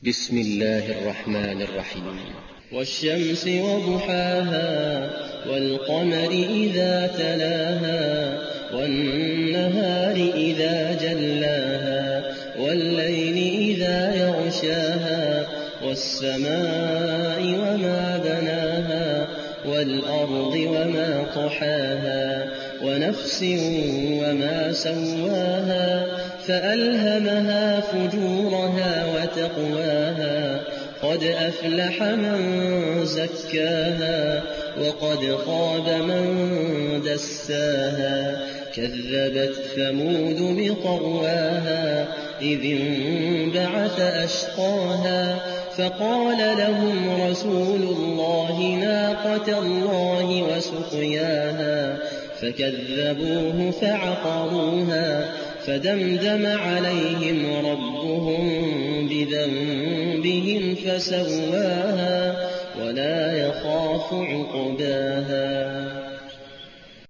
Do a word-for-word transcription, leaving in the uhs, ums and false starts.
بسم الله الرحمن الرحيم والشمس وضحاها والقمر إذا تلاها والنهار إذا جلاها والليل إذا يغشاها والسماء وما بناها والأرض وما طحاها ونفس وما سواها فألهمها فجورها وتقواها قد أفلح من زكاها وقد خاب من دساها كذبت ثمود بطغواها إذ انبعث أشقاها فقال لهم رسول الله ناقة الله وسقياها فكذبوه فعقروها فدمدم عليهم ربهم بذنبهم فسواها ولا يخاف عقباها.